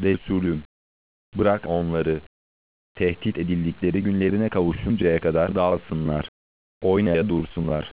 Resulüm, bırak onları, tehdit edildikleri günlerine kavuşuncaya kadar dağılsınlar, oynaya dursunlar.